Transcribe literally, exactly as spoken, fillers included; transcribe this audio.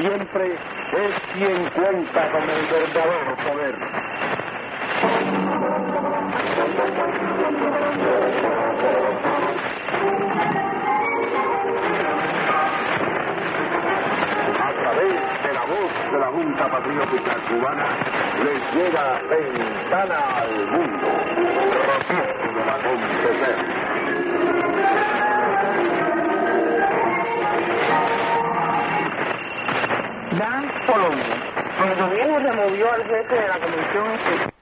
siempre es quien cuenta con el verdadero poder. A través de la voz de la Junta Patriótica Cubana, les llega Ventana al Mundo, proceso del acontecer. Dan Colombia. El gobierno removió al jefe de la Comisión